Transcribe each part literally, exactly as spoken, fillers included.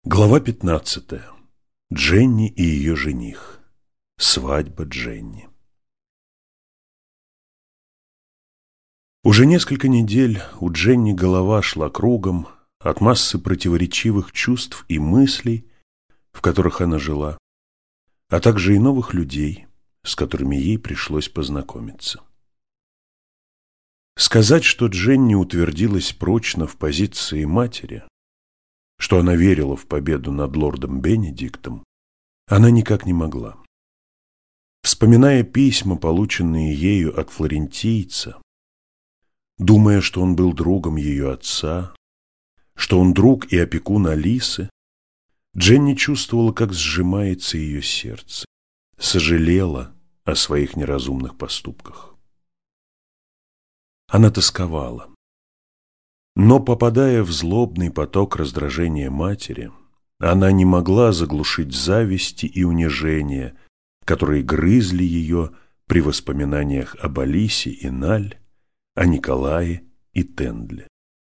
Глава пятнадцатая. Дженни и ее жених. Свадьба Дженни. Уже несколько недель у Дженни голова шла кругом от массы противоречивых чувств и мыслей, в которых она жила, а также и новых людей, с которыми ей пришлось познакомиться. Сказать, что Дженни утвердилась прочно в позиции матери, что она верила в победу над лордом Бенедиктом, она никак не могла. Вспоминая письма, полученные ею от флорентийца, думая, что он был другом ее отца, что он друг и опекун Алисы, Дженни чувствовала, как сжимается ее сердце, сожалела о своих неразумных поступках. Она тосковала. Но, попадая в злобный поток раздражения матери, она не могла заглушить зависти и унижения, которые грызли ее при воспоминаниях об Алисе и Наль, о Николае и Тендле.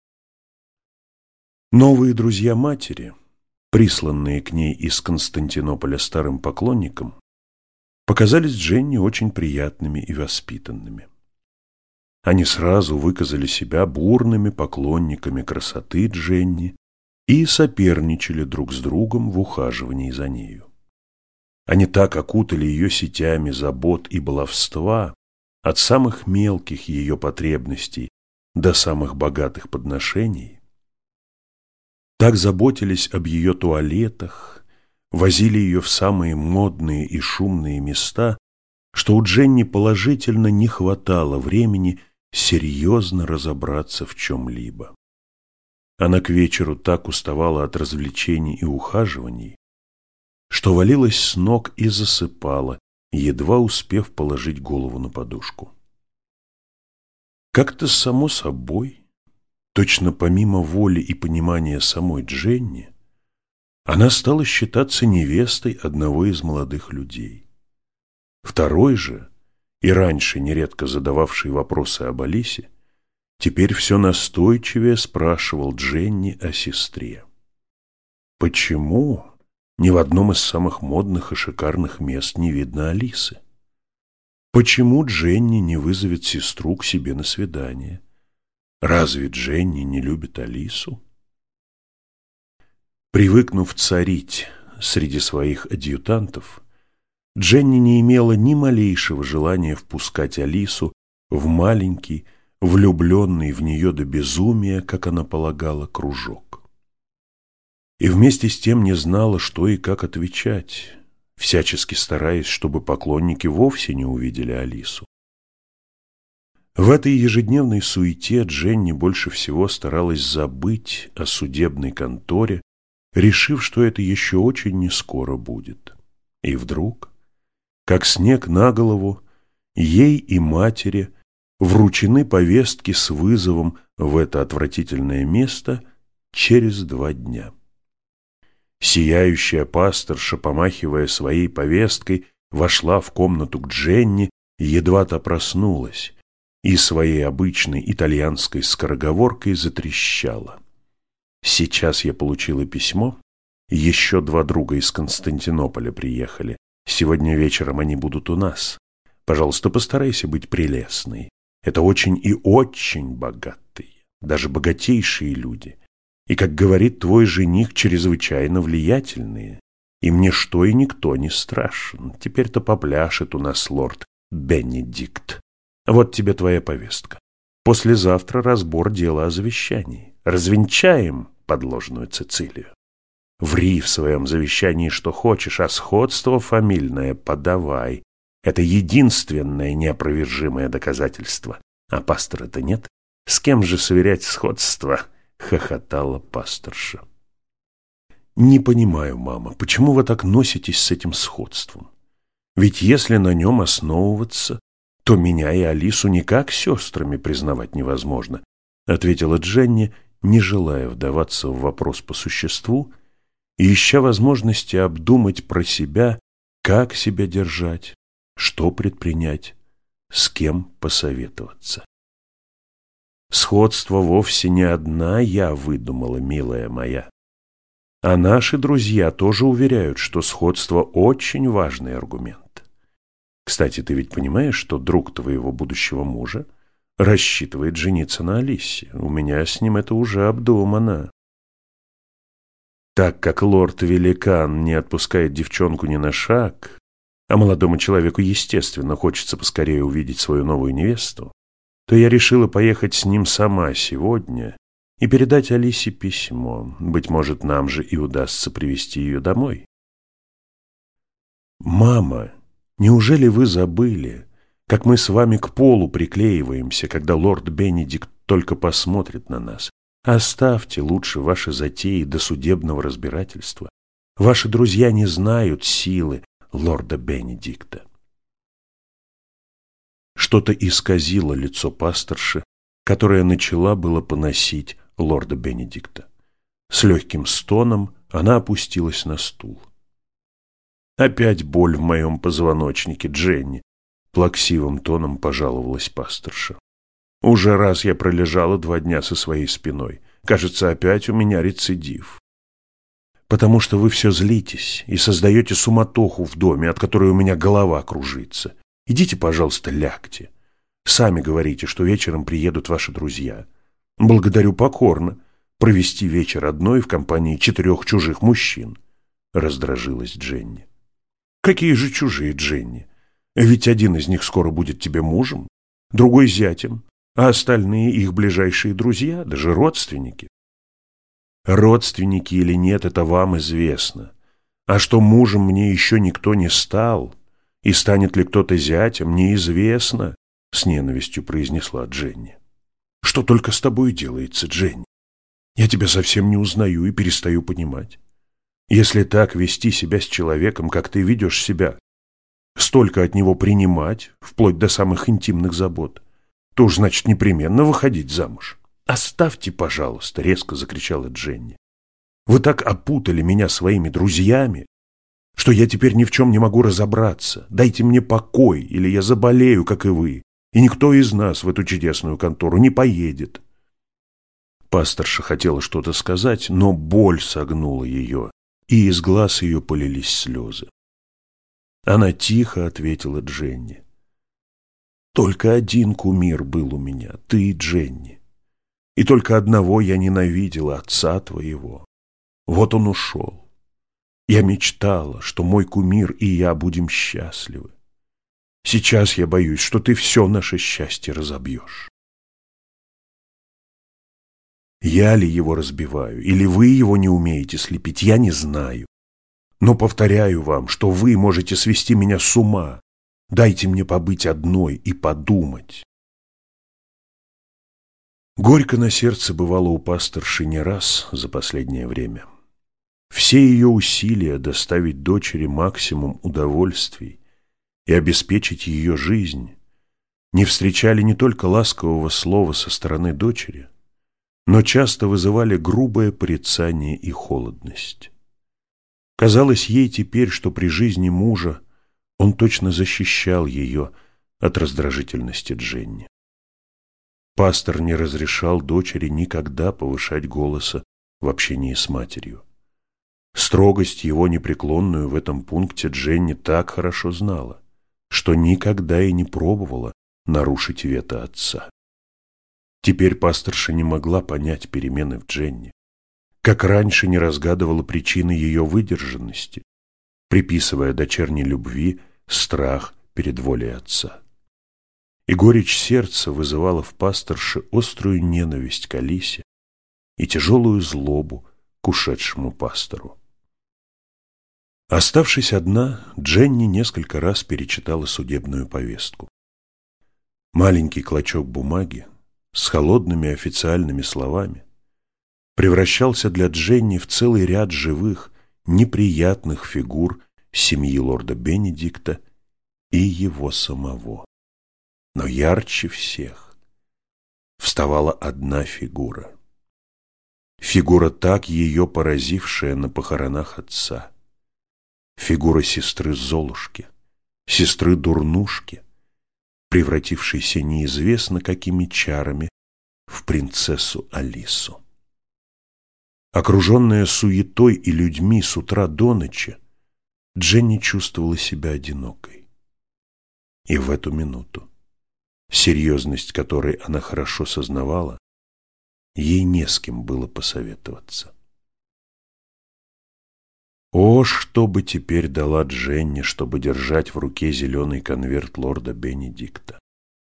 Новые друзья матери, присланные к ней из Константинополя старым поклонником, показались Дженни очень приятными и воспитанными. Они сразу выказали себя бурными поклонниками красоты Дженни и соперничали друг с другом в ухаживании за нею. Они так окутали ее сетями забот и баловства, от самых мелких ее потребностей до самых богатых подношений, так заботились об ее туалетах, возили ее в самые модные и шумные места, что у Дженни положительно не хватало времени серьезно разобраться в чем-либо. Она к вечеру так уставала от развлечений и ухаживаний, что валилась с ног и засыпала, едва успев положить голову на подушку. Как-то само собой, точно помимо воли и понимания самой Дженни, она стала считаться невестой одного из молодых людей. Второй же, и раньше нередко задававший вопросы об Алисе, теперь все настойчивее спрашивал Дженни о сестре. Почему ни в одном из самых модных и шикарных мест не видно Алисы? Почему Дженни не вызовет сестру к себе на свидание? Разве Дженни не любит Алису? Привыкнув царить среди своих адъютантов, Дженни не имела ни малейшего желания впускать Алису в маленький, влюбленный в нее до безумия, как она полагала, кружок. И вместе с тем не знала, что и как отвечать, всячески стараясь, чтобы поклонники вовсе не увидели Алису. В этой ежедневной суете Дженни больше всего старалась забыть о судебной конторе, решив, что это еще очень нескоро будет. И вдруг, как снег на голову, ей и матери вручены повестки с вызовом в это отвратительное место через два дня. Сияющая пасторша, помахивая своей повесткой, вошла в комнату к Дженни, едва та проснулась, и своей обычной итальянской скороговоркой затрещала. «Сейчас я получила письмо, еще два друга из Константинополя приехали. Сегодня вечером они будут у нас. Пожалуйста, постарайся быть прелестной. Это очень и очень богатые, даже богатейшие люди. И, как говорит твой жених, чрезвычайно влиятельные. Им ничто и никто не страшен. Теперь-то попляшет у нас лорд Бенедикт. Вот тебе твоя повестка. Послезавтра разбор дела о завещании. Развенчаем подложную Цицилию. Ври в своем завещании, что хочешь, а сходство фамильное подавай. Это единственное неопровержимое доказательство. А пастора-то нет. С кем же сверять сходство? Хохотала пасторша. Не понимаю, мама, почему вы так носитесь с этим сходством? Ведь если на нем основываться, то меня и Алису никак сестрами признавать невозможно, ответила Дженни, не желая вдаваться в вопрос по существу, и ища возможности обдумать про себя, как себя держать, что предпринять, с кем посоветоваться. Сходство вовсе не одна я выдумала, милая моя. А наши друзья тоже уверяют, что сходство очень важный аргумент. Кстати, ты ведь понимаешь, что друг твоего будущего мужа рассчитывает жениться на Алисе? У меня с ним это уже обдумано. Так как лорд-великан не отпускает девчонку ни на шаг, а молодому человеку, естественно, хочется поскорее увидеть свою новую невесту, то я решила поехать с ним сама сегодня и передать Алисе письмо. Быть может, нам же и удастся привезти ее домой. Мама, неужели вы забыли, как мы с вами к полу приклеиваемся, когда лорд Бенедикт только посмотрит на нас? Оставьте лучше ваши затеи до судебного разбирательства. Ваши друзья не знают силы лорда Бенедикта. Что-то исказило лицо пасторши, которая начала было поносить лорда Бенедикта. С легким стоном она опустилась на стул. «Опять боль в моем позвоночнике, Дженни», — плаксивым тоном пожаловалась пасторша. «Уже раз я пролежала два дня со своей спиной. Кажется, опять у меня рецидив». «Потому что вы все злитесь и создаете суматоху в доме, от которой у меня голова кружится. Идите, пожалуйста, лягте. Сами говорите, что вечером приедут ваши друзья. Благодарю покорно. Провести вечер одной в компании четырех чужих мужчин», — раздражилась Дженни. «Какие же чужие, Дженни? Ведь один из них скоро будет тебе мужем, другой зятем, а остальные их ближайшие друзья, даже родственники. Родственники или нет, это вам известно. А что мужем мне еще никто не стал, и станет ли кто-то зятем, неизвестно», — с ненавистью произнесла Дженни. «Что только с тобой делается, Дженни? Я тебя совсем не узнаю и перестаю понимать. Если так вести себя с человеком, как ты ведешь себя, столько от него принимать, вплоть до самых интимных забот, то уж, значит, непременно выходить замуж. Оставьте, пожалуйста», — резко закричала Дженни. «Вы так опутали меня своими друзьями, что я теперь ни в чем не могу разобраться. Дайте мне покой, или я заболею, как и вы, и никто из нас в эту чудесную контору не поедет». Пасторша хотела что-то сказать, но боль согнула ее, и из глаз ее полились слезы. Она тихо ответила Дженни: «Только один кумир был у меня, ты, Дженни. И только одного я ненавидела, отца твоего. Вот он ушел. Я мечтала, что мой кумир и я будем счастливы. Сейчас я боюсь, что ты все наше счастье разобьешь». Я ли его разбиваю, или вы его не умеете слепить, я не знаю. Но повторяю вам, что вы можете свести меня с ума. Дайте мне побыть одной и подумать. Горько на сердце бывало у пасторши не раз за последнее время. Все ее усилия доставить дочери максимум удовольствий и обеспечить ее жизнь не встречали не только ласкового слова со стороны дочери, но часто вызывали грубое порицание и холодность. Казалось ей теперь, что при жизни мужа он точно защищал ее от раздражительности Дженни. Пастор не разрешал дочери никогда повышать голоса в общении с матерью. Строгость его непреклонную в этом пункте Дженни так хорошо знала, что никогда и не пробовала нарушить вето отца. Теперь пасторша не могла понять перемены в Дженни, как раньше не разгадывала причины ее выдержанности, приписывая дочерней любви страх перед волей отца. И горечь сердца вызывала в пасторше острую ненависть к Алисе и тяжелую злобу к ушедшему пастору. Оставшись одна, Дженни несколько раз перечитала судебную повестку. Маленький клочок бумаги с холодными официальными словами превращался для Дженни в целый ряд живых, неприятных фигур семьи лорда Бенедикта и его самого. Но ярче всех вставала одна фигура. Фигура, так ее поразившая на похоронах отца. Фигура сестры Золушки, сестры Дурнушки, превратившейся неизвестно какими чарами в принцессу Алису. Окруженная суетой и людьми с утра до ночи, Дженни чувствовала себя одинокой. И в эту минуту, серьезность которой она хорошо сознавала, ей не с кем было посоветоваться. О, что бы теперь дала Дженни, чтобы держать в руке зеленый конверт лорда Бенедикта?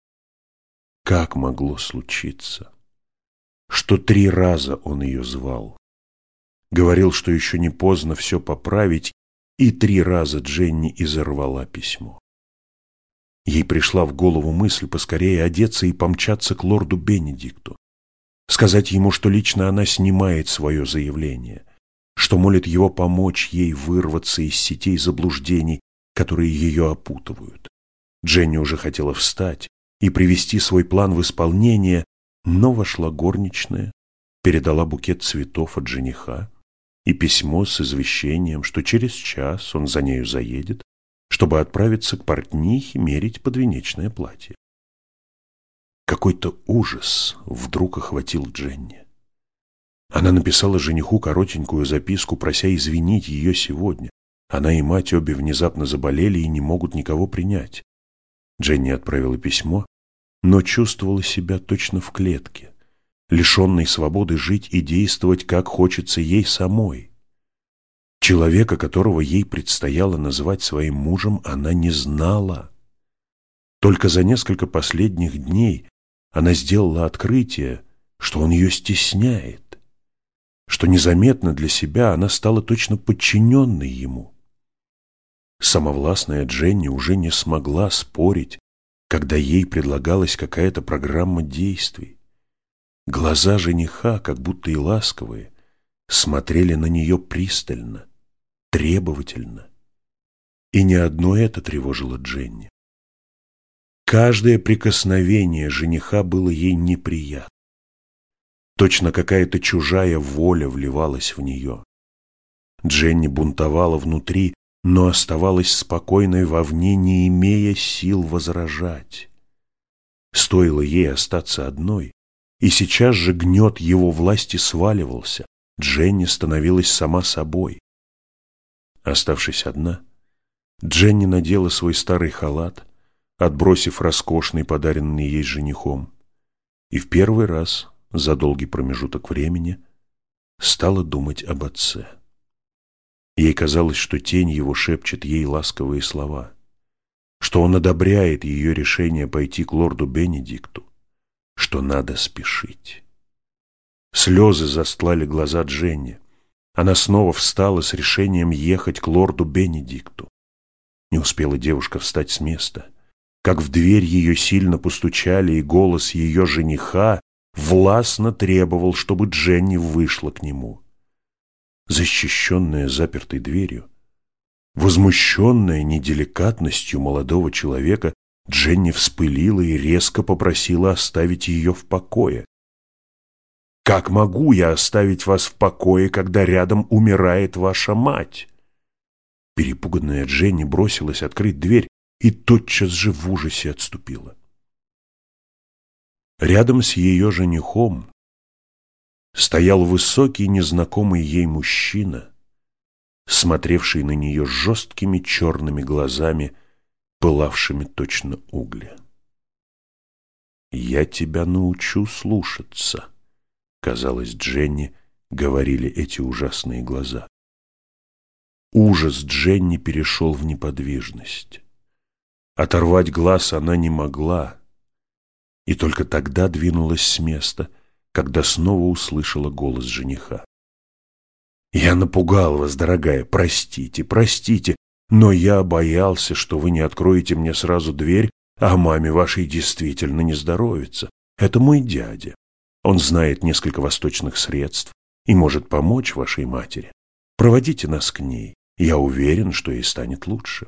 Как могло случиться, что три раза он ее звал, говорил, что еще не поздно все поправить, и три раза Дженни изорвала письмо? Ей пришла в голову мысль поскорее одеться и помчаться к лорду Бенедикту, сказать ему, что лично она снимает свое заявление, что молит его помочь ей вырваться из сетей заблуждений, которые ее опутывают. Дженни уже хотела встать и привести свой план в исполнение, но вошла горничная, передала букет цветов от жениха и письмо с извещением, что через час он за нею заедет, чтобы отправиться к портнихе мерить подвенечное платье. Какой-то ужас вдруг охватил Дженни. Она написала жениху коротенькую записку, прося извинить ее сегодня. Она и мать обе внезапно заболели и не могут никого принять. Дженни отправила письмо, но чувствовала себя точно в клетке, лишенной свободы жить и действовать, как хочется ей самой. Человека, которого ей предстояло называть своим мужем, она не знала. Только за несколько последних дней она сделала открытие, что он ее стесняет, что незаметно для себя она стала точно подчиненной ему. Самовластная Дженни уже не смогла спорить, когда ей предлагалась какая-то программа действий. Глаза жениха, как будто и ласковые, смотрели на нее пристально, требовательно. И не одно это тревожило Дженни. Каждое прикосновение жениха было ей неприятно. Точно какая-то чужая воля вливалась в нее. Дженни бунтовала внутри, но оставалась спокойной вовне, не имея сил возражать. Стоило ей остаться одной, и сейчас же гнет его власти сваливался. Дженни становилась сама собой. Оставшись одна, Дженни надела свой старый халат, отбросив роскошный, подаренный ей женихом, и в первый раз за долгий промежуток времени стала думать об отце. Ей казалось, что тень его шепчет ей ласковые слова, что он одобряет ее решение пойти к лорду Бенедикту, что надо спешить. Слезы застлали глаза Дженни. Она снова встала с решением ехать к лорду Бенедикту. Не успела девушка встать с места, как в дверь ее сильно постучали, и голос ее жениха властно требовал, чтобы Дженни вышла к нему. Защищенная запертой дверью, возмущенная неделикатностью молодого человека, Дженни вспылила и резко попросила оставить ее в покое. «Как могу я оставить вас в покое, когда рядом умирает ваша мать?» Перепуганная Дженни бросилась открыть дверь и тотчас же в ужасе отступила. Рядом с ее женихом стоял высокий незнакомый ей мужчина, смотревший на нее жесткими черными глазами, пылавшими точно угли. «Я тебя научу слушаться», — казалось Дженни, говорили эти ужасные глаза. Ужас Дженни перешел в неподвижность. Оторвать глаз она не могла, и только тогда двинулась с места, когда снова услышала голос жениха. «Я напугал вас, дорогая, простите, простите, но я боялся, что вы не откроете мне сразу дверь, а маме вашей действительно не здоровится. Это мой дядя. Он знает несколько восточных средств и может помочь вашей матери. Проводите нас к ней, я уверен, что ей станет лучше».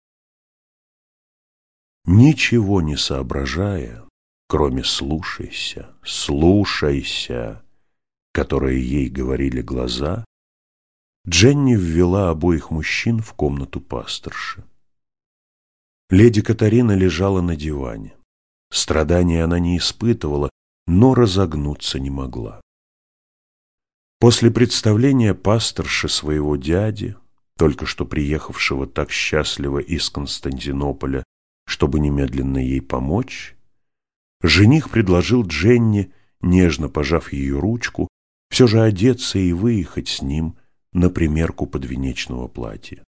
Ничего не соображая, кроме «слушайся, слушайся», которые ей говорили глаза, Дженни ввела обоих мужчин в комнату пасторши. Леди Катарина лежала на диване. Страданий она не испытывала, но разогнуться не могла. После представления пасторши своего дяди, только что приехавшего так счастливо из Константинополя, чтобы немедленно ей помочь, жених предложил Дженни, нежно пожав ее ручку, все же одеться и выехать с ним на примерку подвенечного платья.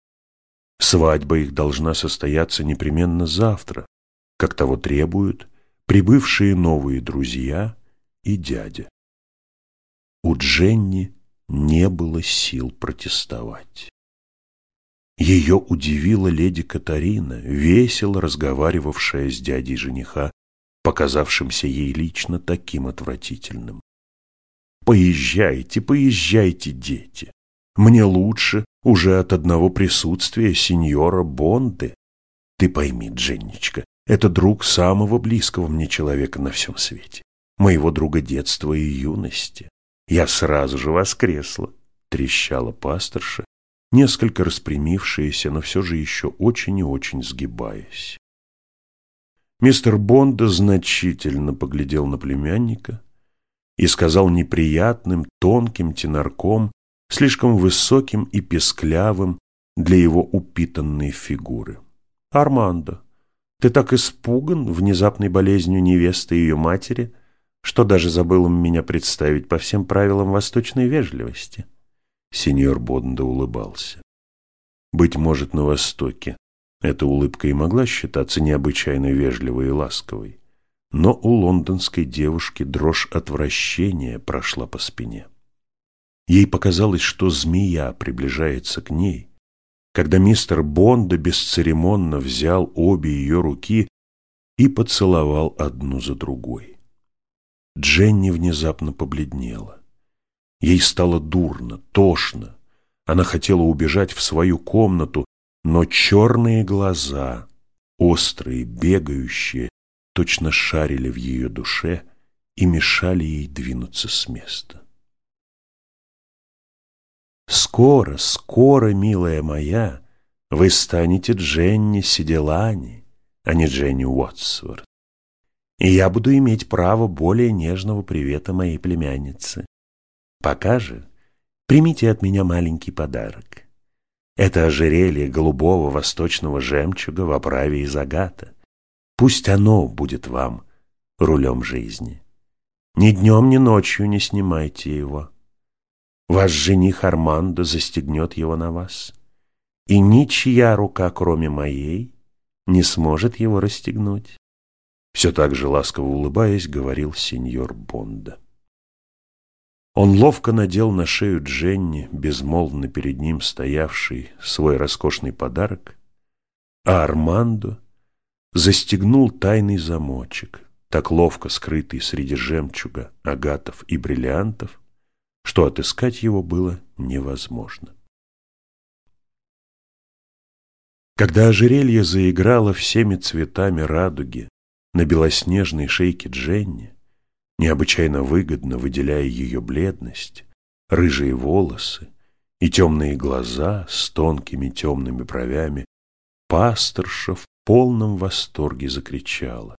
Свадьба их должна состояться непременно завтра, как того требуют прибывшие новые друзья и дядя. У Дженни не было сил протестовать. Ее удивила леди Катарина, весело разговаривавшая с дядей жениха, показавшимся ей лично таким отвратительным. «Поезжайте, поезжайте, дети. Мне лучше уже от одного присутствия сеньора Бонды. Ты пойми, Дженничка, это друг самого близкого мне человека на всем свете, моего друга детства и юности. Я сразу же воскресла», — трещала пасторша, несколько распрямившаяся, но все же еще очень и очень сгибаясь. Мистер Бонда значительно поглядел на племянника и сказал неприятным, тонким тенорком, слишком высоким и песклявым для его упитанной фигуры: «Армандо, ты так испуган внезапной болезнью невесты и ее матери, что даже забыл им меня представить по всем правилам восточной вежливости». Сеньор Бонда улыбался. Быть может, на Востоке эта улыбка и могла считаться необычайно вежливой и ласковой, но у лондонской девушки дрожь отвращения прошла по спине. Ей показалось, что змея приближается к ней, когда мистер Бонда бесцеремонно взял обе ее руки и поцеловал одну за другой. Дженни внезапно побледнела. Ей стало дурно, тошно. Она хотела убежать в свою комнату, но черные глаза, острые, бегающие, точно шарили в ее душе и мешали ей двинуться с места. «Скоро, скоро, милая моя, вы станете Дженни Сиделани, а не Дженни Уотсворт, и я буду иметь право более нежного привета моей племянницы. Пока же примите от меня маленький подарок. Это ожерелье голубого восточного жемчуга в оправе из агата. Пусть оно будет вам рулем жизни. Ни днем, ни ночью не снимайте его. Ваш жених Армандо застегнет его на вас, и ничья рука, кроме моей, не сможет его расстегнуть». Все так же ласково улыбаясь, говорил сеньор Бонда. Он ловко надел на шею Дженни, безмолвно перед ним стоявший, свой роскошный подарок, а Армандо застегнул тайный замочек, так ловко скрытый среди жемчуга, агатов и бриллиантов, что отыскать его было невозможно. Когда ожерелье заиграло всеми цветами радуги на белоснежной шейке Дженни, необычайно выгодно выделяя ее бледность, рыжие волосы и темные глаза с тонкими темными бровями, пасторша в полном восторге закричала: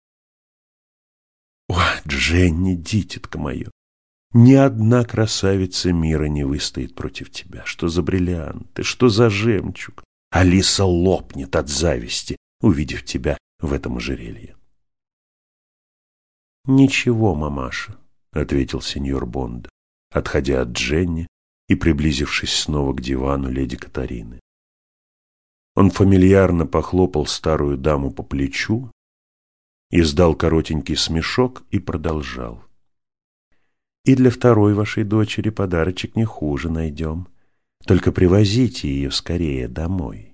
«О, Дженни, дитятка мое, ни одна красавица мира не выстоит против тебя! Что за бриллианты, что за жемчуг! Алиса лопнет от зависти, увидев тебя в этом ожерелье». «Ничего, мамаша», — ответил сеньор Бонда, отходя от Дженни и приблизившись снова к дивану леди Катарины. Он фамильярно похлопал старую даму по плечу, издал коротенький смешок и продолжал: «И для второй вашей дочери подарочек не хуже найдем, только привозите ее скорее домой».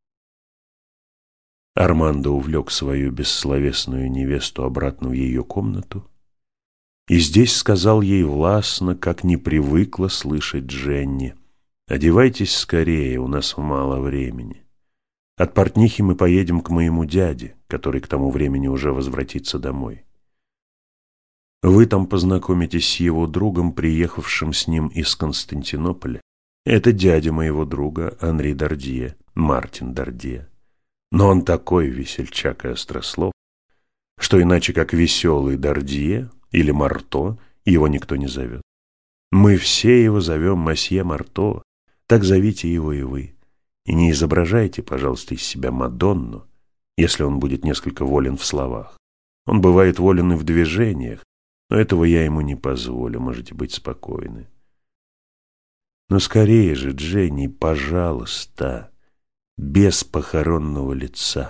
Армандо увлек свою бессловесную невесту обратно в ее комнату и здесь сказал ей властно, как не привыкла слышать Дженни: «Одевайтесь скорее, у нас мало времени. От портнихи мы поедем к моему дяде, который к тому времени уже возвратится домой. Вы там познакомитесь с его другом, приехавшим с ним из Константинополя. Это дядя моего друга Анри Дардье, Мартин Дардье. Но он такой весельчак и острослов, что иначе как веселый Дардье или Марто его никто не зовет. Мы все его зовем мосье Марто, так зовите его и вы. И не изображайте, пожалуйста, из себя Мадонну, если он будет несколько волен в словах. Он бывает волен и в движениях, но этого я ему не позволю, можете быть спокойны. Но скорее же, Дженни, пожалуйста, без похоронного лица.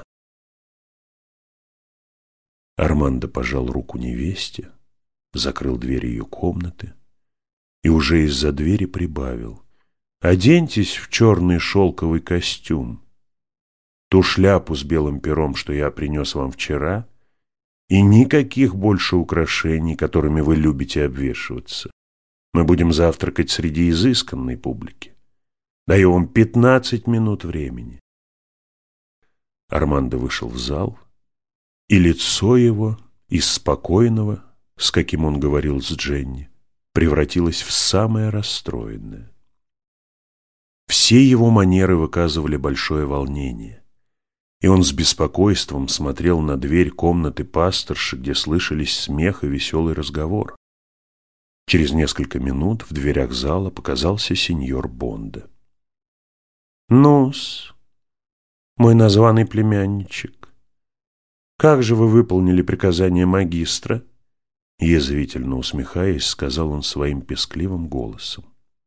Армандо пожал руку невесте, закрыл дверь ее комнаты и уже из-за двери прибавил: «Оденьтесь в черный шелковый костюм, ту шляпу с белым пером, что я принес вам вчера, и никаких больше украшений, которыми вы любите обвешиваться. Мы будем завтракать среди изысканной публики. Даю вам пятнадцать минут времени». Армандо вышел в зал, и лицо его из спокойного, с каким он говорил с Дженни, превратилось в самое расстроенное. Все его манеры выказывали большое волнение, и он с беспокойством смотрел на дверь комнаты пасторши, где слышались смех и веселый разговор. Через несколько минут в дверях зала показался сеньор Бондо. «Ну-с, мой названный племянничек, как же вы выполнили приказание магистра?» Язвительно усмехаясь, сказал он своим пескливым голосом.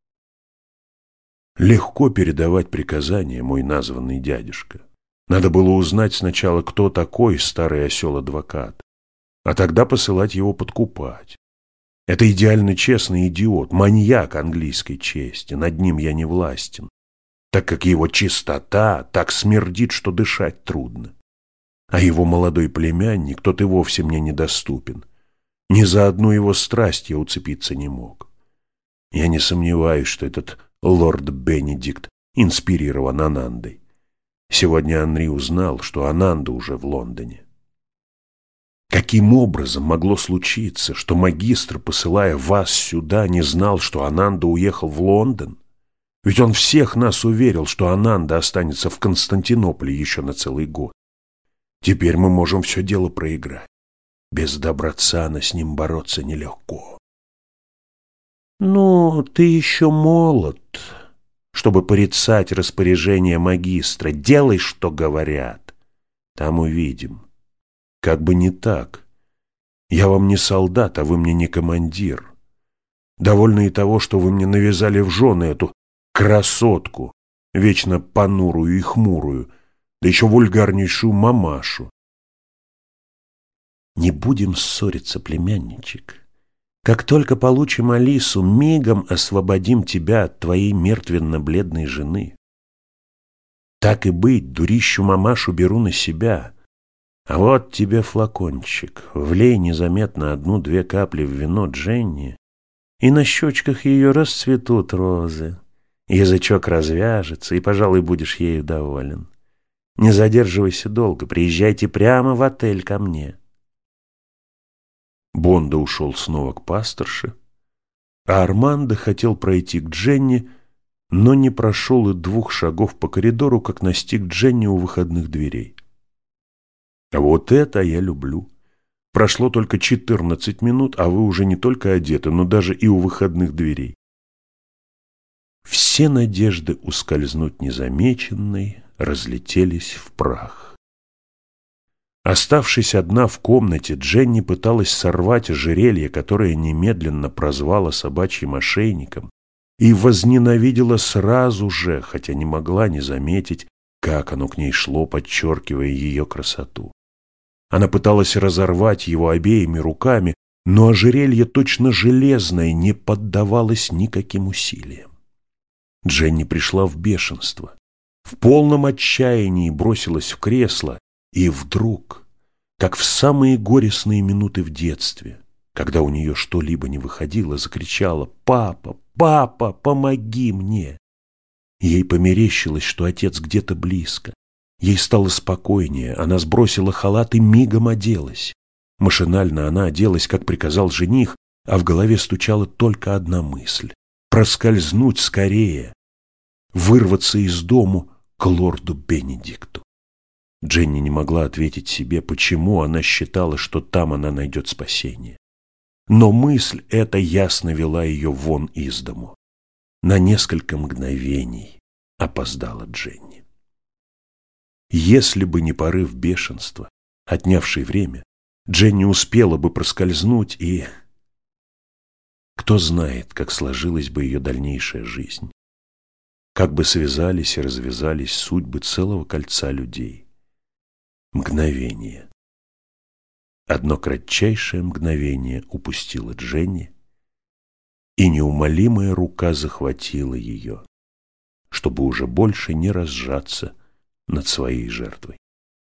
«Легко передавать приказания, мой названный дядюшка. Надо было узнать сначала, кто такой старый осел-адвокат, а тогда посылать его подкупать. Это идеально честный идиот, маньяк английской чести, над ним я не властен, так как его чистота так смердит, что дышать трудно. А его молодой племянник, тот и вовсе мне недоступен. Ни за одну его страсть я уцепиться не мог. Я не сомневаюсь, что этот лорд Бенедикт инспирирован Анандой. Сегодня Анри узнал, что Ананда уже в Лондоне. Каким образом могло случиться, что магистр, посылая вас сюда, не знал, что Ананда уехал в Лондон? Ведь он всех нас уверил, что Ананда останется в Константинополе еще на целый год. Теперь мы можем все дело проиграть. Без добротсана с ним бороться нелегко. Ну, ты еще молод, чтобы порицать распоряжение магистра. Делай, что говорят. Там увидим. Как бы не так. Я вам не солдат, а вы мне не командир. Довольно и того, что вы мне навязали в жены эту красотку, вечно понурую и хмурую, да еще вульгарнейшую мамашу. Не будем ссориться, племянничек. Как только получим Алису, мигом освободим тебя от твоей мертвенно-бледной жены. Так и быть, дурищу мамашу беру на себя. А вот тебе флакончик, влей незаметно одну-две капли в вино Дженни, и на щечках ее расцветут розы. Язычок развяжется, и, пожалуй, будешь ею доволен. Не задерживайся долго, приезжайте прямо в отель ко мне. Бондо ушел снова к пасторше, а Армандо хотел пройти к Дженни, но не прошел и двух шагов по коридору, как настиг Дженни у выходных дверей. Вот это я люблю. Прошло только четырнадцать минут, а вы уже не только одеты, но даже и у выходных дверей. Все надежды ускользнуть незамеченной разлетелись в прах. Оставшись одна в комнате, Дженни пыталась сорвать ожерелье, которое немедленно прозвала собачьим ошейником, и возненавидела сразу же, хотя не могла не заметить, как оно к ней шло, подчеркивая ее красоту. Она пыталась разорвать его обеими руками, но ожерелье, точно железное, не поддавалось никаким усилиям. Дженни пришла в бешенство, в полном отчаянии бросилась в кресло, и вдруг, как в самые горестные минуты в детстве, когда у нее что-либо не выходило, закричала: «Папа, папа, помоги мне!» Ей померещилось, что отец где-то близко. Ей стало спокойнее, она сбросила халат и мигом оделась. Машинально она оделась, как приказал жених, а в голове стучала только одна мысль — проскользнуть скорее, вырваться из дому к лорду Бенедикту. Дженни не могла ответить себе, почему она считала, что там она найдет спасение. Но мысль эта ясно вела ее вон из дому. На несколько мгновений опоздала Дженни. Если бы не порыв бешенства, отнявший время, Дженни успела бы проскользнуть, и... Кто знает, как сложилась бы ее дальнейшая жизнь, как бы связались и развязались судьбы целого кольца людей. Мгновение. Одно кратчайшее мгновение упустила Дженни, и неумолимая рука захватила ее, чтобы уже больше не разжаться над своей жертвой.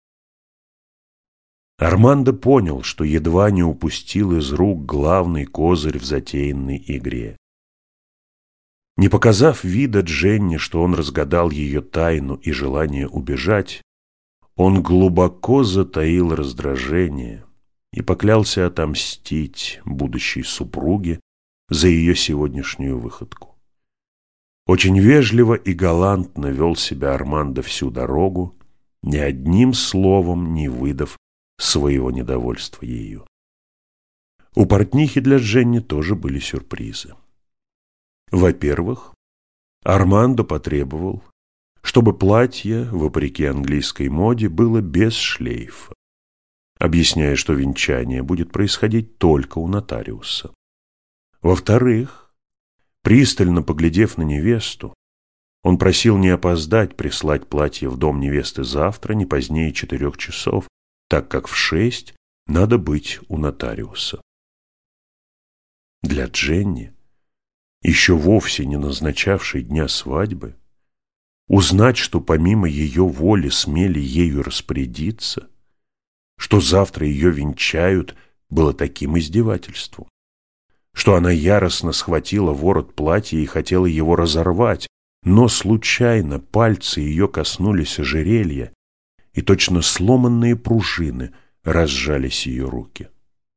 Армандо понял, что едва не упустил из рук главный козырь в затеянной игре. Не показав вида Дженни, что он разгадал ее тайну и желание убежать, он глубоко затаил раздражение и поклялся отомстить будущей супруге за ее сегодняшнюю выходку. Очень вежливо и галантно вел себя Армандо всю дорогу, ни одним словом не выдав своего недовольства ею. У портнихи для Дженни тоже были сюрпризы. Во-первых, Армандо потребовал, чтобы платье, вопреки английской моде, было без шлейфа, объясняя, что венчание будет происходить только у нотариуса. Во-вторых, пристально поглядев на невесту, он просил не опоздать прислать платье в дом невесты завтра, не позднее четырех часов, так как в шесть надо быть у нотариуса. Для Дженни, еще вовсе не назначавшей дня свадьбы, узнать, что помимо ее воли смели ею распорядиться, что завтра ее венчают, было таким издевательством, что она яростно схватила ворот платья и хотела его разорвать, но случайно пальцы ее коснулись ожерелья, и точно сломанные пружины разжались ее руки.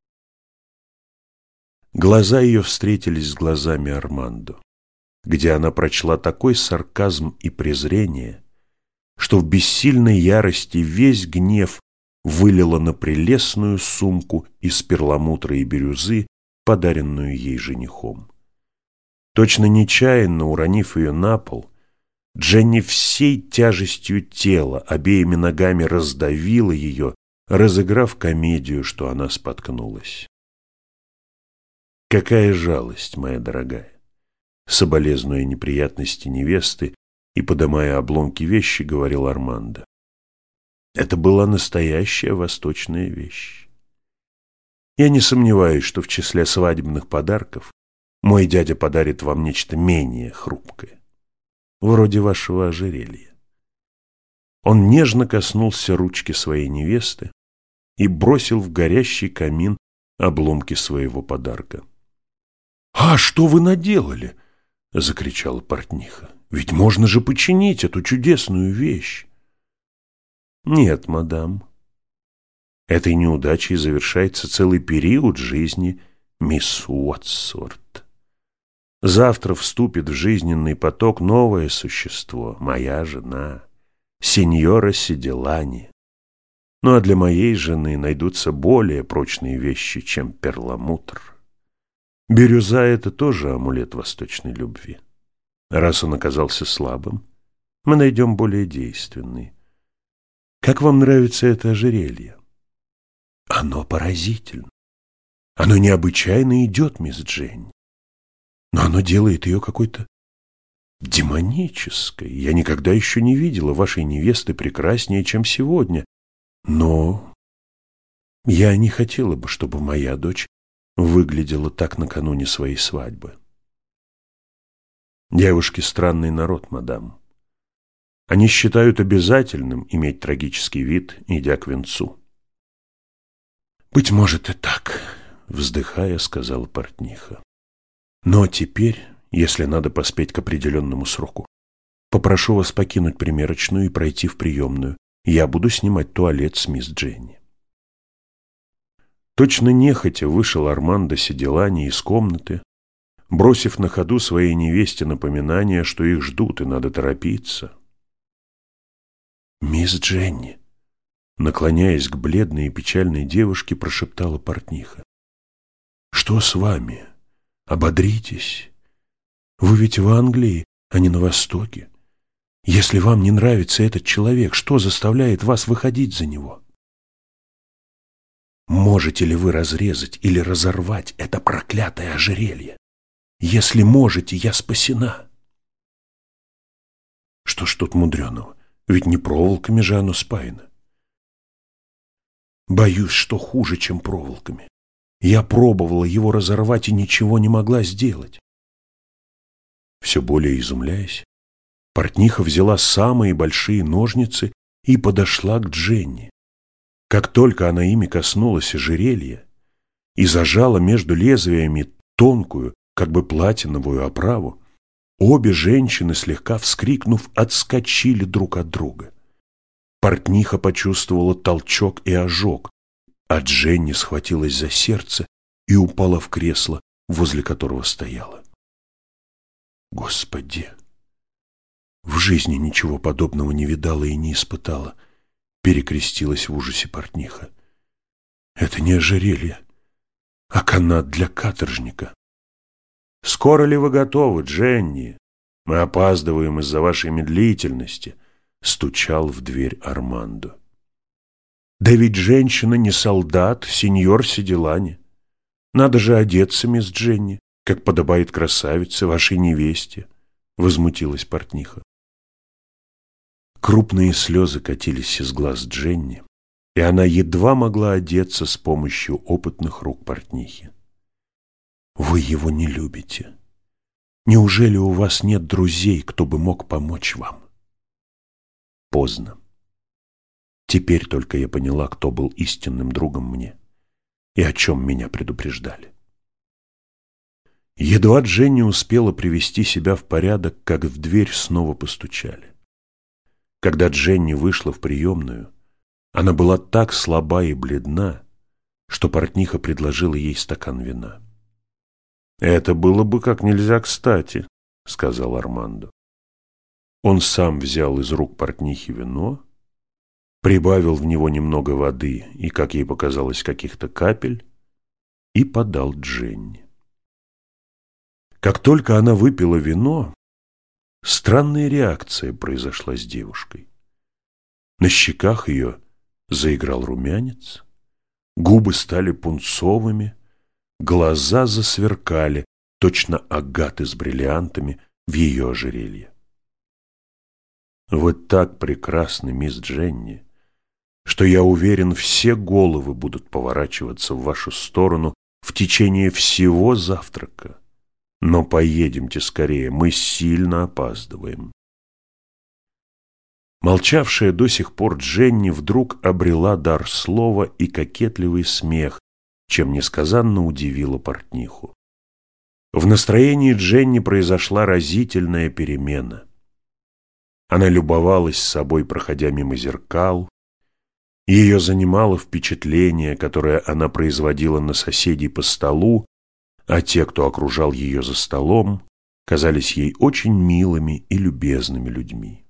Глаза ее встретились с глазами Армандо, где она прочла такой сарказм и презрение, что в бессильной ярости весь гнев вылила на прелестную сумку из перламутра и бирюзы, подаренную ей женихом. Точно нечаянно уронив ее на пол, Дженни всей тяжестью тела обеими ногами раздавила ее, разыграв комедию, что она споткнулась. Какая жалость, моя дорогая! Соболезнуя неприятности невесты и подымая обломки вещи, говорил Армандо. Это была настоящая восточная вещь. Я не сомневаюсь, что в числе свадебных подарков мой дядя подарит вам нечто менее хрупкое, вроде вашего ожерелья. Он нежно коснулся ручки своей невесты и бросил в горящий камин обломки своего подарка. «А что вы наделали?» — закричала портниха. «Ведь можно же починить эту чудесную вещь!» «Нет, мадам. Этой неудачей завершается целый период жизни мисс Уотсворт. Завтра вступит в жизненный поток новое существо, моя жена, сеньора Седелани. Ну а для моей жены найдутся более прочные вещи, чем перламутр. Бирюза — это тоже амулет восточной любви. Раз он оказался слабым, мы найдем более действенный. Как вам нравится это ожерелье? Оно поразительно. Оно необычайно идет, мисс Дженни. Но оно делает ее какой-то демонической. Я никогда еще не видела вашей невесты прекраснее, чем сегодня. Но я не хотела бы, чтобы моя дочь выглядела так накануне своей свадьбы. Девушки — странный народ, мадам. Они считают обязательным иметь трагический вид, идя к венцу. «Быть может и так», — вздыхая, сказала портниха. «Но теперь, если надо поспеть к определенному сроку, попрошу вас покинуть примерочную и пройти в приемную. Я буду снимать туалет с мисс Дженни». Точно нехотя вышел Армандо Седелани из комнаты, бросив на ходу своей невесте напоминание, что их ждут и надо торопиться. «Мисс Дженни», наклоняясь к бледной и печальной девушке, прошептала портниха. Что с вами? Ободритесь. Вы ведь в Англии, а не на Востоке. Если вам не нравится этот человек, что заставляет вас выходить за него? Можете ли вы разрезать или разорвать это проклятое ожерелье? Если можете, я спасена. Что ж тут мудреного? Ведь не проволоками же оно спаяно. Боюсь, что хуже, чем проволоками. Я пробовала его разорвать и ничего не могла сделать. Все более изумляясь, портниха взяла самые большие ножницы и подошла к Дженни. Как только она ими коснулась ожерелья и зажала между лезвиями тонкую, как бы платиновую оправу, обе женщины, слегка вскрикнув, отскочили друг от друга. Портниха почувствовала толчок и ожог, а Дженни схватилась за сердце и упала в кресло, возле которого стояла. Господи! В жизни ничего подобного не видала и не испытала, перекрестилась в ужасе портниха. Это не ожерелье, а канат для каторжника. Скоро ли вы готовы, Дженни? Мы опаздываем из-за вашей медлительности, стучал в дверь Армандо. Да ведь женщина не солдат, сеньор Седелани. Надо же одеться, мисс Дженни, как подобает красавице, вашей невесте, возмутилась портниха. Крупные слезы катились из глаз Дженни, и она едва могла одеться с помощью опытных рук портнихи. Вы его не любите. Неужели у вас нет друзей, кто бы мог помочь вам? Поздно. Теперь только я поняла, кто был истинным другом мне и о чем меня предупреждали. Едва Дженни успела привести себя в порядок, как в дверь снова постучали. Когда Дженни вышла в приемную, она была так слаба и бледна, что портниха предложила ей стакан вина. «Это было бы как нельзя кстати», — сказал Армандо. Он сам взял из рук портнихи вино, прибавил в него немного воды и, как ей показалось, каких-то капель, и подал Дженни. Как только она выпила вино, странная реакция произошла с девушкой. На щеках ее заиграл румянец, губы стали пунцовыми, глаза засверкали, точно агаты с бриллиантами в ее ожерелье. «Вы так прекрасны, мисс Дженни, что, я уверен, все головы будут поворачиваться в вашу сторону в течение всего завтрака. Но поедемте скорее, мы сильно опаздываем». Молчавшая до сих пор Дженни вдруг обрела дар слова и кокетливый смех, чем несказанно удивила портниху. В настроении Дженни произошла разительная перемена. Она любовалась собой, проходя мимо зеркал. Ее занимало впечатление, которое она производила на соседей по столу, а те, кто окружал ее за столом, казались ей очень милыми и любезными людьми.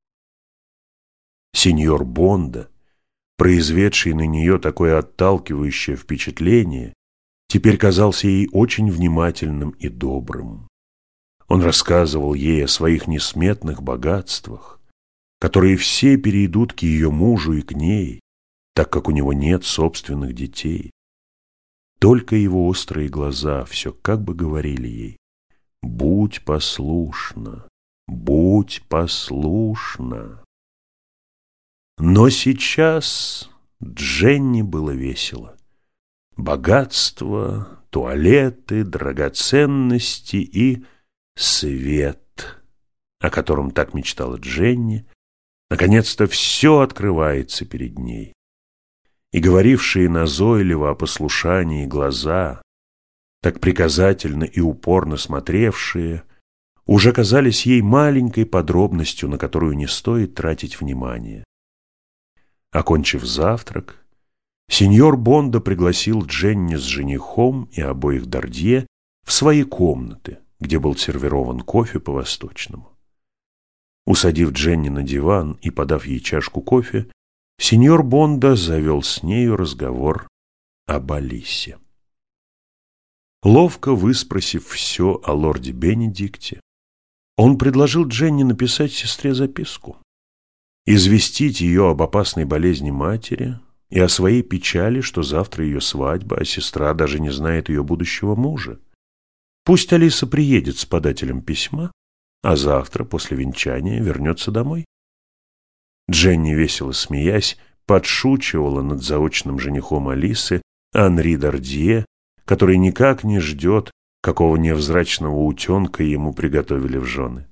Сеньор Бондо, произведший на нее такое отталкивающее впечатление, теперь казался ей очень внимательным и добрым. Он рассказывал ей о своих несметных богатствах, которые все перейдут к ее мужу и к ней, так как у него нет собственных детей. Только его острые глаза все как бы говорили ей: «Будь послушна, будь послушна». Но сейчас Дженни было весело. Богатство, туалеты, драгоценности и свет, о котором так мечтала Дженни, наконец-то все открывается перед ней. И говорившие назойливо о послушании глаза, так приказательно и упорно смотревшие, уже казались ей маленькой подробностью, на которую не стоит тратить внимание. Окончив завтрак, сеньор Бондо пригласил Дженни с женихом и обоих Дардье в свои комнаты, где был сервирован кофе по-восточному. Усадив Дженни на диван и подав ей чашку кофе, сеньор Бондо завел с нею разговор об Алисе. Ловко выспросив все о лорде Бенедикте, он предложил Дженни написать сестре записку, известить ее об опасной болезни матери и о своей печали, что завтра ее свадьба, а сестра даже не знает ее будущего мужа. Пусть Алиса приедет с подателем письма, а завтра, после венчания, вернется домой. Дженни, весело смеясь, подшучивала над заочным женихом Алисы, Анри Д'Ардье, который никак не ждет, какого невзрачного утенка ему приготовили в жены.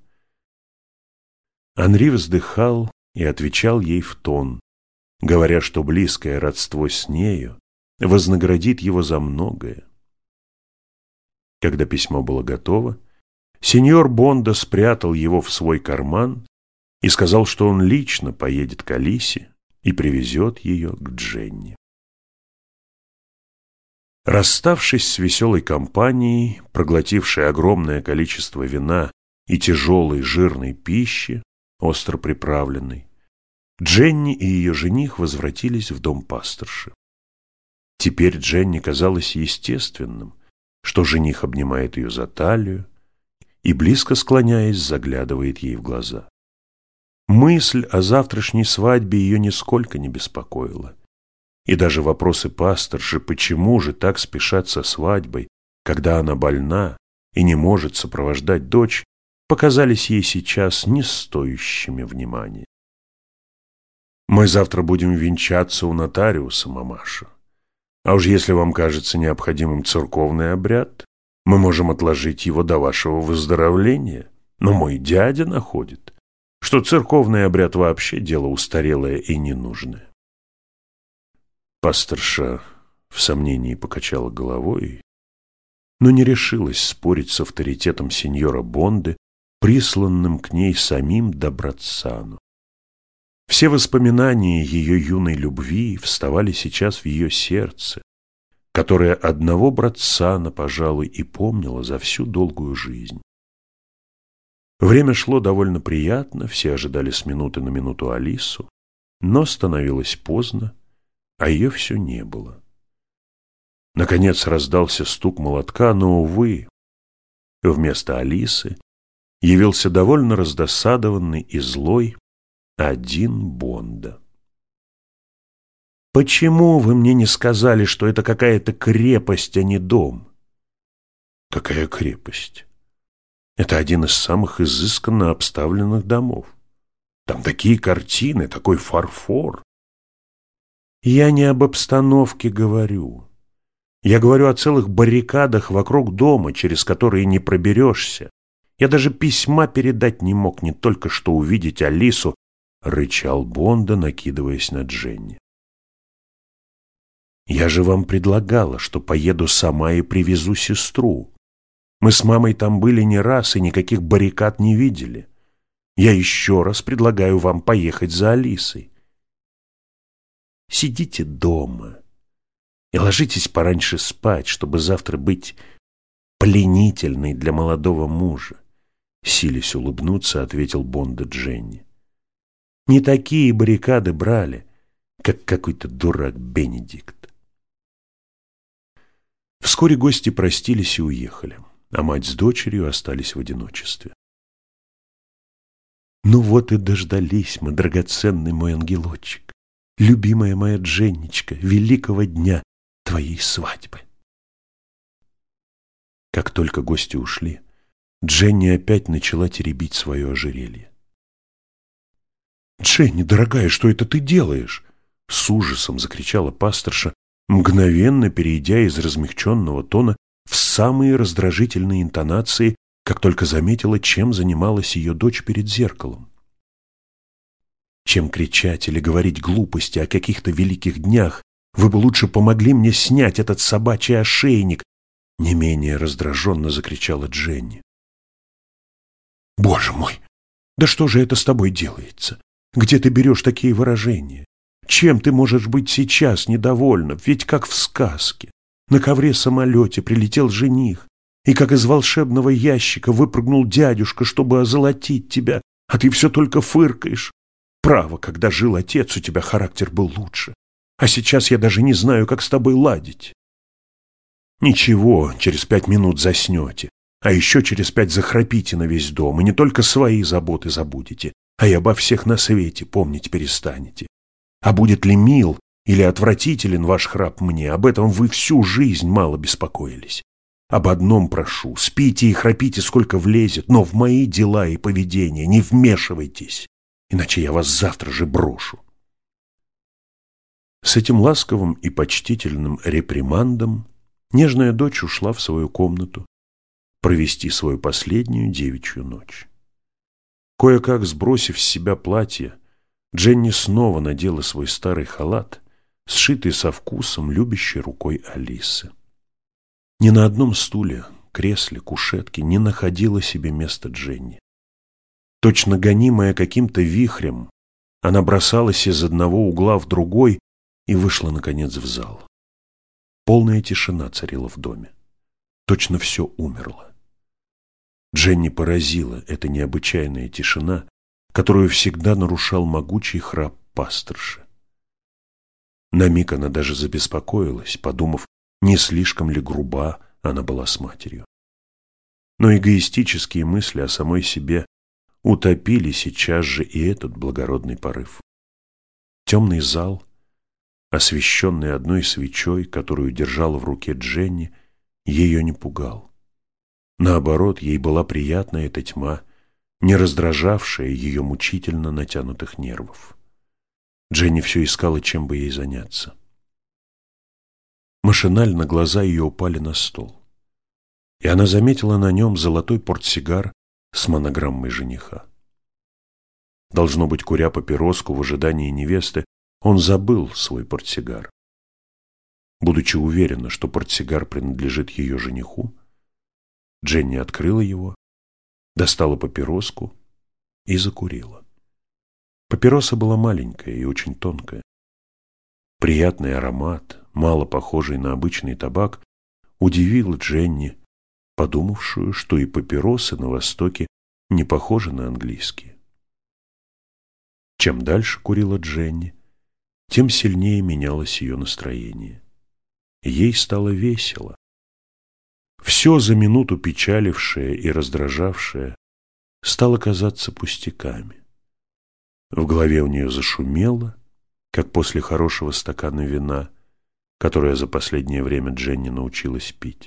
Анри вздыхал и отвечал ей в тон, говоря, что близкое родство с нею вознаградит его за многое. Когда письмо было готово, сеньор Бондо спрятал его в свой карман и сказал, что он лично поедет к Алисе и привезет ее к Дженни. Расставшись с веселой компанией, проглотившей огромное количество вина и тяжелой жирной пищи, остро приправленной, Дженни и ее жених возвратились в дом пасторши. Теперь Дженни казалось естественным, что жених обнимает ее за талию и, близко склоняясь, заглядывает ей в глаза. Мысль о завтрашней свадьбе ее нисколько не беспокоила. И даже вопросы пасторши, почему же так спешат со свадьбой, когда она больна и не может сопровождать дочь, показались ей сейчас не стоящими внимания. «Мы завтра будем венчаться у нотариуса, мамаша. А уж если вам кажется необходимым церковный обряд, мы можем отложить его до вашего выздоровления. Но мой дядя находит, что церковный обряд вообще дело устарелое и ненужное». Пасторша в сомнении покачала головой, но не решилась спорить с авторитетом сеньора Бонды, присланным к ней самим Доброцану. Все воспоминания ее юной любви вставали сейчас в ее сердце, которое одного Броцана, пожалуй, и помнило за всю долгую жизнь. Время шло довольно приятно, все ожидали с минуты на минуту Алису, но становилось поздно, а ее все не было. Наконец раздался стук молотка, но, увы, вместо Алисы явился довольно раздосадованный и злой один Бондо. «Почему вы мне не сказали, что это какая-то крепость, а не дом?» «Какая крепость? Это один из самых изысканно обставленных домов. Там такие картины, такой фарфор». «Я не об обстановке говорю. Я говорю о целых баррикадах вокруг дома, через которые не проберешься. Я даже письма передать не мог, не только что увидеть Алису», — рычал Бондо, накидываясь на Дженни. «Я же вам предлагала, что поеду сама и привезу сестру. Мы с мамой там были не раз и никаких баррикад не видели. Я еще раз предлагаю вам поехать за Алисой. Сидите дома и ложитесь пораньше спать, чтобы завтра быть пленительной для молодого мужа», — силясь улыбнуться, ответил Бондо Дженни. «Не такие баррикады брали, как какой-то дурак Бенедикт». Вскоре гости простились и уехали, а мать с дочерью остались в одиночестве. «Ну вот и дождались мы, драгоценный мой ангелочек, любимая моя Дженничка, великого дня твоей свадьбы». Как только гости ушли, Дженни опять начала теребить свое ожерелье. «Дженни, дорогая, что это ты делаешь?» — с ужасом закричала пасторша, мгновенно перейдя из размягченного тона в самые раздражительные интонации, как только заметила, чем занималась ее дочь перед зеркалом. «Чем кричать или говорить глупости о каких-то великих днях, вы бы лучше помогли мне снять этот собачий ошейник!» Не менее раздраженно закричала Дженни. «Боже мой, да что же это с тобой делается? Где ты берешь такие выражения? Чем ты можешь быть сейчас недовольна? Ведь как в сказке. На ковре-самолете прилетел жених, и как из волшебного ящика выпрыгнул дядюшка, чтобы озолотить тебя, а ты все только фыркаешь. Право, когда жил отец, у тебя характер был лучше, а сейчас я даже не знаю, как с тобой ладить». Ничего, через пять минут заснете, а еще через пять захрапите на весь дом, и не только свои заботы забудете, а и обо всех на свете помнить перестанете. А будет ли мил или отвратителен ваш храп мне, об этом вы всю жизнь мало беспокоились. Об одном прошу, спите и храпите, сколько влезет, но в мои дела и поведение не вмешивайтесь, иначе я вас завтра же брошу. С этим ласковым и почтительным репримандом нежная дочь ушла в свою комнату провести свою последнюю девичью ночь. Кое-как сбросив с себя платье, Дженни снова надела свой старый халат, сшитый со вкусом любящей рукой Алисы. Ни на одном стуле, кресле, кушетке не находила себе места Дженни. Точно гонимая каким-то вихрем, она бросалась из одного угла в другой и вышла, наконец, в зал. Полная тишина царила в доме. Точно все умерло. Дженни поразила эта необычайная тишина, которую всегда нарушал могучий храп пасторши. На миг она даже забеспокоилась, подумав, не слишком ли груба она была с матерью. Но эгоистические мысли о самой себе утопили сейчас же и этот благородный порыв. Темный зал, освещенный одной свечой, которую держала в руке Дженни, ее не пугал. Наоборот, ей была приятна эта тьма, не раздражавшая ее мучительно натянутых нервов. Дженни все искала, чем бы ей заняться. Машинально глаза ее упали на стол, и она заметила на нем золотой портсигар с монограммой жениха. Должно быть, куря папироску в ожидании невесты, он забыл свой портсигар. Будучи уверена, что портсигар принадлежит ее жениху, Дженни открыла его, достала папироску и закурила. Папироса была маленькая и очень тонкая. Приятный аромат, мало похожий на обычный табак, удивил Дженни, подумавшую, что и папиросы на Востоке не похожи на английские. Чем дальше курила Дженни, тем сильнее менялось ее настроение. Ей стало весело. Все за минуту печалившее и раздражавшее стало казаться пустяками. В голове у нее зашумело, как после хорошего стакана вина, которое за последнее время Дженни научилась пить.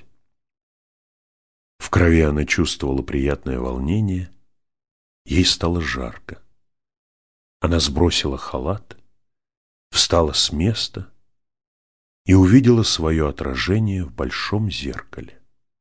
В крови она чувствовала приятное волнение, ей стало жарко. Она сбросила халат, встала с места и увидела свое отражение в большом зеркале.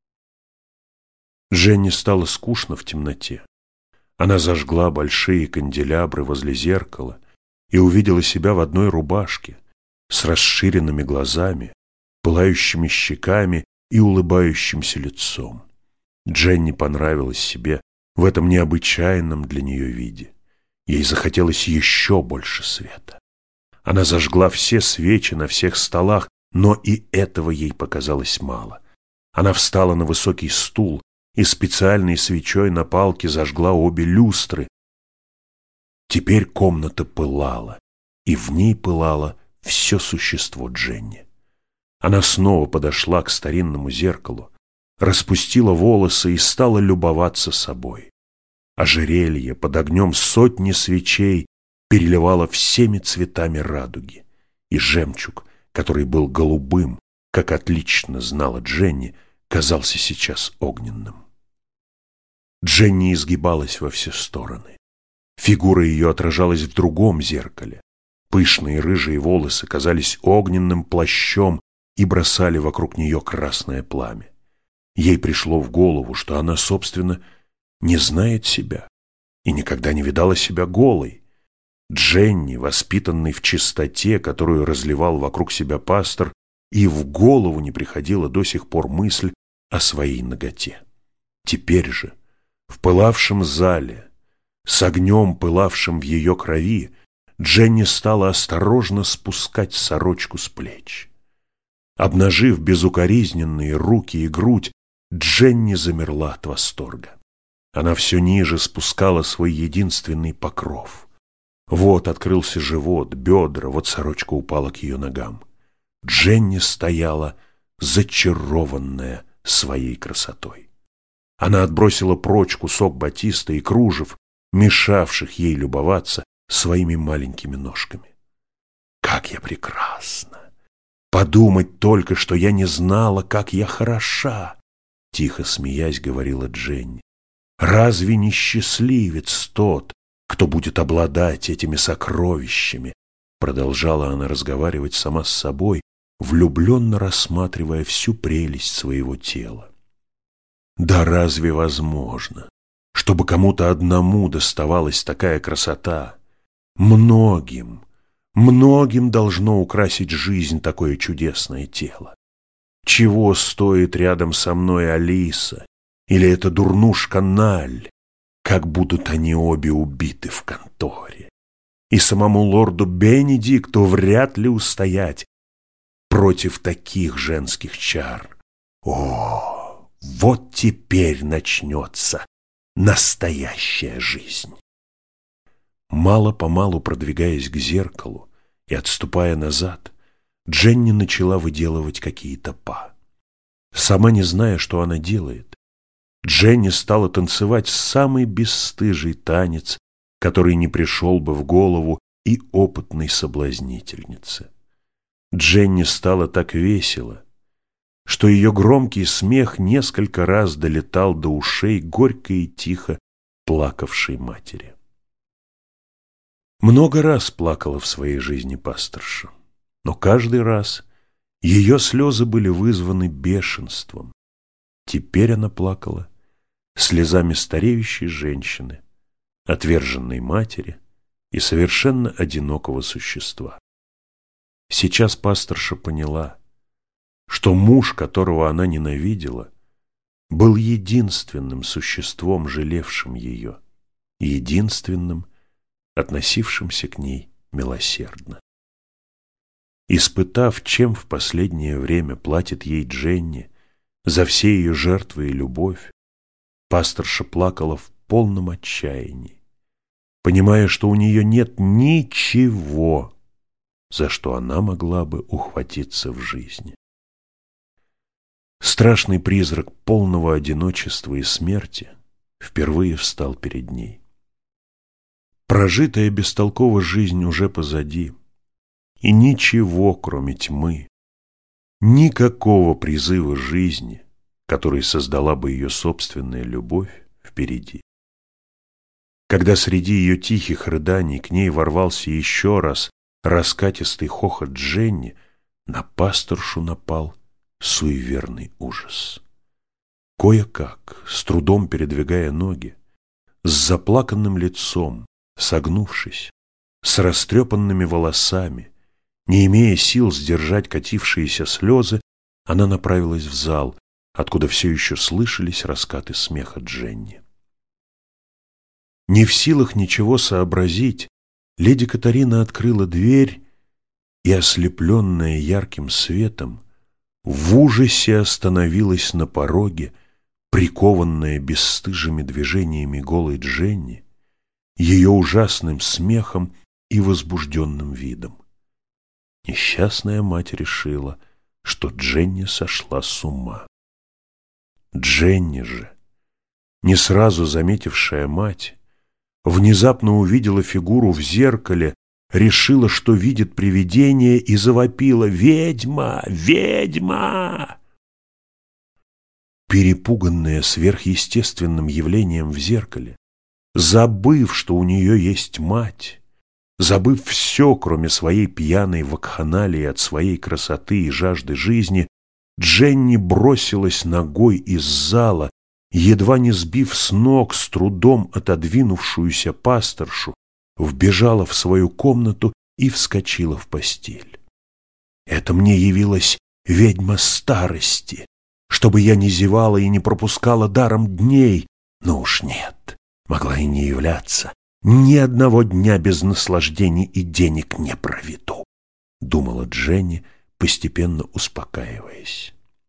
Дженни стало скучно в темноте. Она зажгла большие канделябры возле зеркала и увидела себя в одной рубашке, с расширенными глазами, пылающими щеками и улыбающимся лицом. Дженни понравилась себе в этом необычайном для нее виде. Ей захотелось еще больше света. Она зажгла все свечи на всех столах, но и этого ей показалось мало. Она встала на высокий стул и специальной свечой на палке зажгла обе люстры. Теперь комната пылала, и в ней пылало все существо Дженни. Она снова подошла к старинному зеркалу, распустила волосы и стала любоваться собой. Ожерелье под огнем сотни свечей переливало всеми цветами радуги, и жемчуг, который был голубым, как отлично знала Дженни, казался сейчас огненным. Дженни изгибалась во все стороны. Фигура ее отражалась в другом зеркале. Пышные рыжие волосы казались огненным плащом и бросали вокруг нее красное пламя. Ей пришло в голову, что она, собственно, не знает себя и никогда не видала себя голой. Дженни, воспитанной в чистоте, которую разливал вокруг себя пастор, и в голову не приходила до сих пор мысль о своей наготе. Теперь же, в пылавшем зале, с огнем, пылавшим в ее крови, Дженни стала осторожно спускать сорочку с плеч. Обнажив безукоризненные руки и грудь, Дженни замерла от восторга. Она все ниже спускала свой единственный покров. Вот открылся живот, бедра, вот сорочка упала к ее ногам. Дженни стояла зачарованная своей красотой. Она отбросила прочь кусок батиста и кружев, мешавших ей любоваться своими маленькими ножками. «Как я прекрасна! Подумать только, что я не знала, как я хороша!» Тихо смеясь, говорила Дженни. «Разве не счастливец тот, кто будет обладать этими сокровищами?» Продолжала она разговаривать сама с собой, влюбленно рассматривая всю прелесть своего тела. «Да разве возможно, чтобы кому-то одному доставалась такая красота? Многим, многим должно украсить жизнь такое чудесное тело. Чего стоит рядом со мной Алиса или эта дурнушка Наль, как будут они обе убиты в конторе? И самому лорду Бенедикту вряд ли устоять против таких женских чар. О, вот теперь начнется настоящая жизнь!» Мало-помалу продвигаясь к зеркалу и отступая назад, Дженни начала выделывать какие-то па. Сама не зная, что она делает, Дженни стала танцевать самый бесстыжий танец, который не пришел бы в голову и опытной соблазнительнице. Дженни стало так весело, что ее громкий смех несколько раз долетал до ушей горько и тихо плакавшей матери. Много раз плакала в своей жизни пасторша, но каждый раз ее слезы были вызваны бешенством. Теперь она плакала слезами стареющей женщины, отверженной матери и совершенно одинокого существа. Сейчас пасторша поняла, что муж, которого она ненавидела, был единственным существом, жалевшим ее, единственным, относившимся к ней милосердно. Испытав, чем в последнее время платит ей Дженни за все ее жертвы и любовь, пасторша плакала в полном отчаянии, понимая, что у нее нет ничего, за что она могла бы ухватиться в жизни. Страшный призрак полного одиночества и смерти впервые встал перед ней. Прожитая бестолково жизнь уже позади, и ничего, кроме тьмы, никакого призыва жизни, который создала бы ее собственная любовь, впереди. Когда среди ее тихих рыданий к ней ворвался еще раз раскатистый хохот Дженни, на пасторшу напал суеверный ужас. Кое-как, с трудом передвигая ноги, с заплаканным лицом, согнувшись, с растрепанными волосами, не имея сил сдержать катившиеся слезы, она направилась в зал, откуда все еще слышались раскаты смеха Дженни. Не в силах ничего сообразить, леди Катарина открыла дверь и, ослепленная ярким светом, в ужасе остановилась на пороге, прикованная бесстыжими движениями голой Дженни, ее ужасным смехом и возбужденным видом. Несчастная мать решила, что Дженни сошла с ума. Дженни же, не сразу заметившая мать, внезапно увидела фигуру в зеркале, решила, что видит привидение, и завопила: «Ведьма! Ведьма!» Перепуганная сверхъестественным явлением в зеркале, забыв, что у нее есть мать, забыв все, кроме своей пьяной вакханалии от своей красоты и жажды жизни, Дженни бросилась ногой из зала, едва не сбив с ног с трудом отодвинувшуюся пасторшу, вбежала в свою комнату и вскочила в постель. Это мне явилась ведьма старости, чтобы я не зевала и не пропускала даром дней. Но уж нет, могла и не являться. Ни одного дня без наслаждений и денег не проведу, думала Дженни, постепенно успокаиваясь.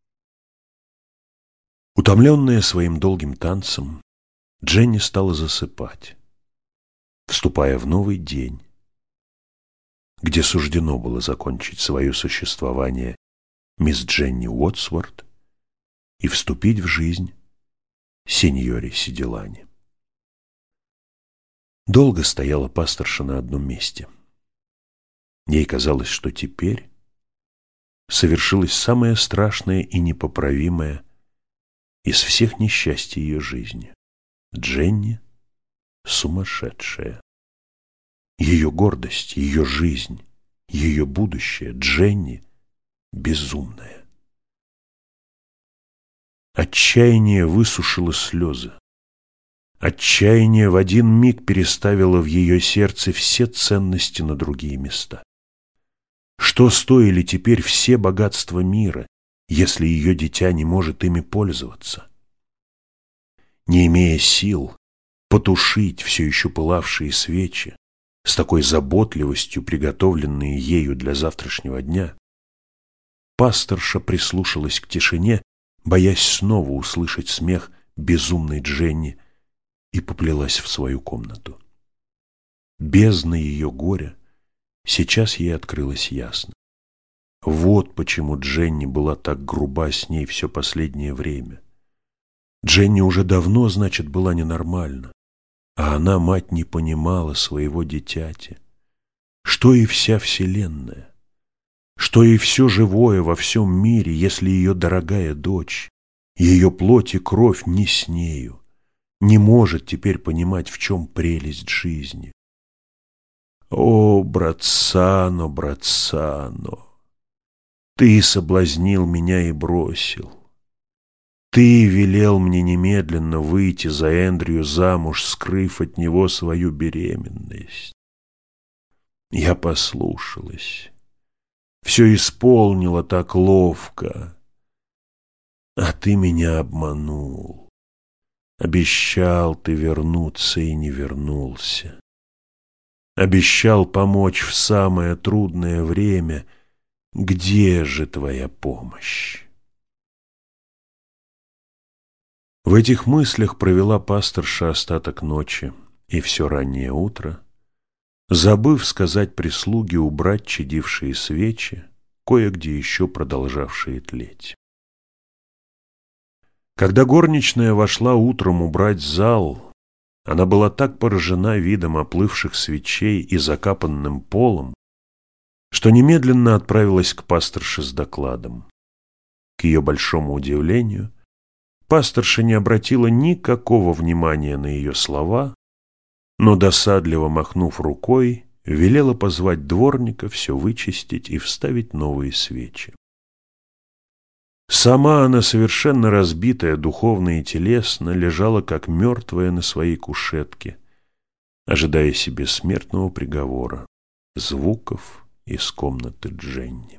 Утомленная своим долгим танцем, Дженни стала засыпать, вступая в новый день, где суждено было закончить свое существование мисс Дженни Уотсворт и вступить в жизнь сеньоре Сиделани. Долго стояла пасторша на одном месте. Ей казалось, что теперь совершилось самое страшное и непоправимое из всех несчастий ее жизни. Дженни сумасшедшая. Ее гордость, ее жизнь, ее будущее, Дженни безумная. Отчаяние высушило слезы. Отчаяние в один миг переставило в ее сердце все ценности на другие места. Что стоили теперь все богатства мира, если ее дитя не может ими пользоваться? Не имея сил потушить все еще пылавшие свечи, с такой заботливостью приготовленные ею для завтрашнего дня, пасторша прислушалась к тишине, боясь снова услышать смех безумной Дженни, и поплелась в свою комнату. Бездна ее горя сейчас ей открылась ясно. Вот почему Дженни была так груба с ней все последнее время. Дженни уже давно, значит, была ненормальна, а она, мать, не понимала своего дитяти. Что и вся вселенная, что и все живое во всем мире, если ее дорогая дочь, ее плоть и кровь не с нею, не может теперь понимать, в чем прелесть жизни. О, братцано, братцано, ты соблазнил меня и бросил. Ты велел мне немедленно выйти за Эндрю замуж, скрыв от него свою беременность. Я послушалась, все исполнила так ловко, а ты меня обманул. Обещал ты вернуться и не вернулся. Обещал помочь в самое трудное время. Где же твоя помощь? В этих мыслях провела пасторша остаток ночи и все раннее утро, забыв сказать прислуге убрать чадившие свечи, кое-где еще продолжавшие тлеть. Когда горничная вошла утром убрать зал, она была так поражена видом оплывших свечей и закапанным полом, что немедленно отправилась к пасторше с докладом. К ее большому удивлению, пасторша не обратила никакого внимания на ее слова, но, досадливо махнув рукой, велела позвать дворника, все вычистить и вставить новые свечи. Сама она, совершенно разбитая духовно и телесно, лежала как мертвая на своей кушетке, ожидая себе смертного приговора, звуков из комнаты Дженни.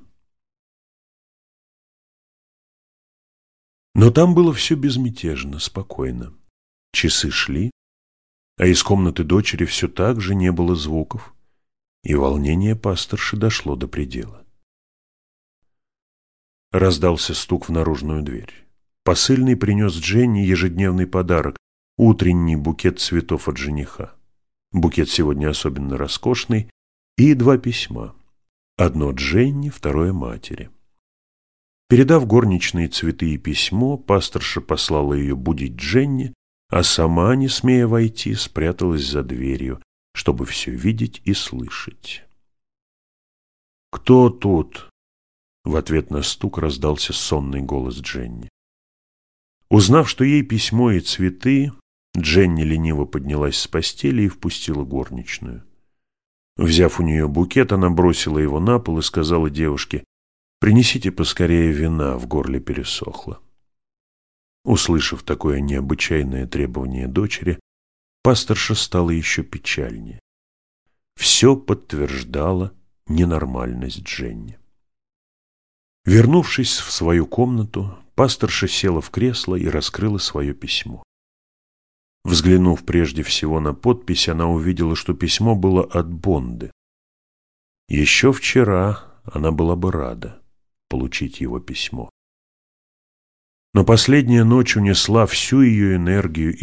Но там было все безмятежно, спокойно. Часы шли, а из комнаты дочери все так же не было звуков, и волнение пасторши дошло до предела. Раздался стук в наружную дверь. Посыльный принес Дженни ежедневный подарок – утренний букет цветов от жениха. Букет сегодня особенно роскошный, и два письма. Одно Дженни, второе матери. Передав горничные цветы и письмо, пасторша послала ее будить Дженни, а сама, не смея войти, спряталась за дверью, чтобы все видеть и слышать. «Кто тут?» В ответ на стук раздался сонный голос Дженни. Узнав, что ей письмо и цветы, Дженни лениво поднялась с постели и впустила горничную. Взяв у нее букет, она бросила его на пол и сказала девушке: «Принесите поскорее вина, в горле пересохло». Услышав такое необычайное требование дочери, пасторша стала еще печальнее. Все подтверждало ненормальность Дженни. Вернувшись в свою комнату, пасторша села в кресло и раскрыла свое письмо. Взглянув прежде всего на подпись, она увидела, что письмо было от Бонды. Еще вчера она была бы рада получить его письмо. Но последняя ночь унесла всю ее энергию и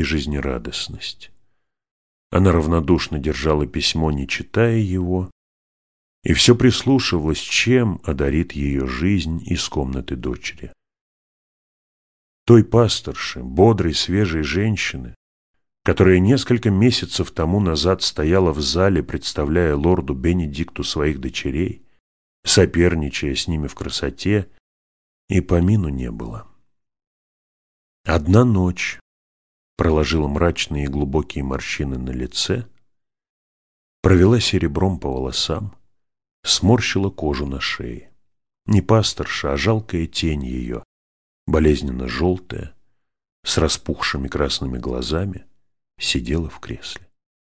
жизнерадостность. Она равнодушно держала письмо, не читая его, и все прислушивалась, чем одарит ее жизнь из комнаты дочери. Той пасторши, бодрой, свежей женщины, которая несколько месяцев тому назад стояла в зале, представляя лорду Бенедикту своих дочерей, соперничая с ними в красоте, и помину не было. Одна ночь проложила мрачные и глубокие морщины на лице, провела серебром по волосам, сморщила кожу на шее. Не пасторша, а жалкая тень ее, болезненно желтая, с распухшими красными глазами, сидела в кресле.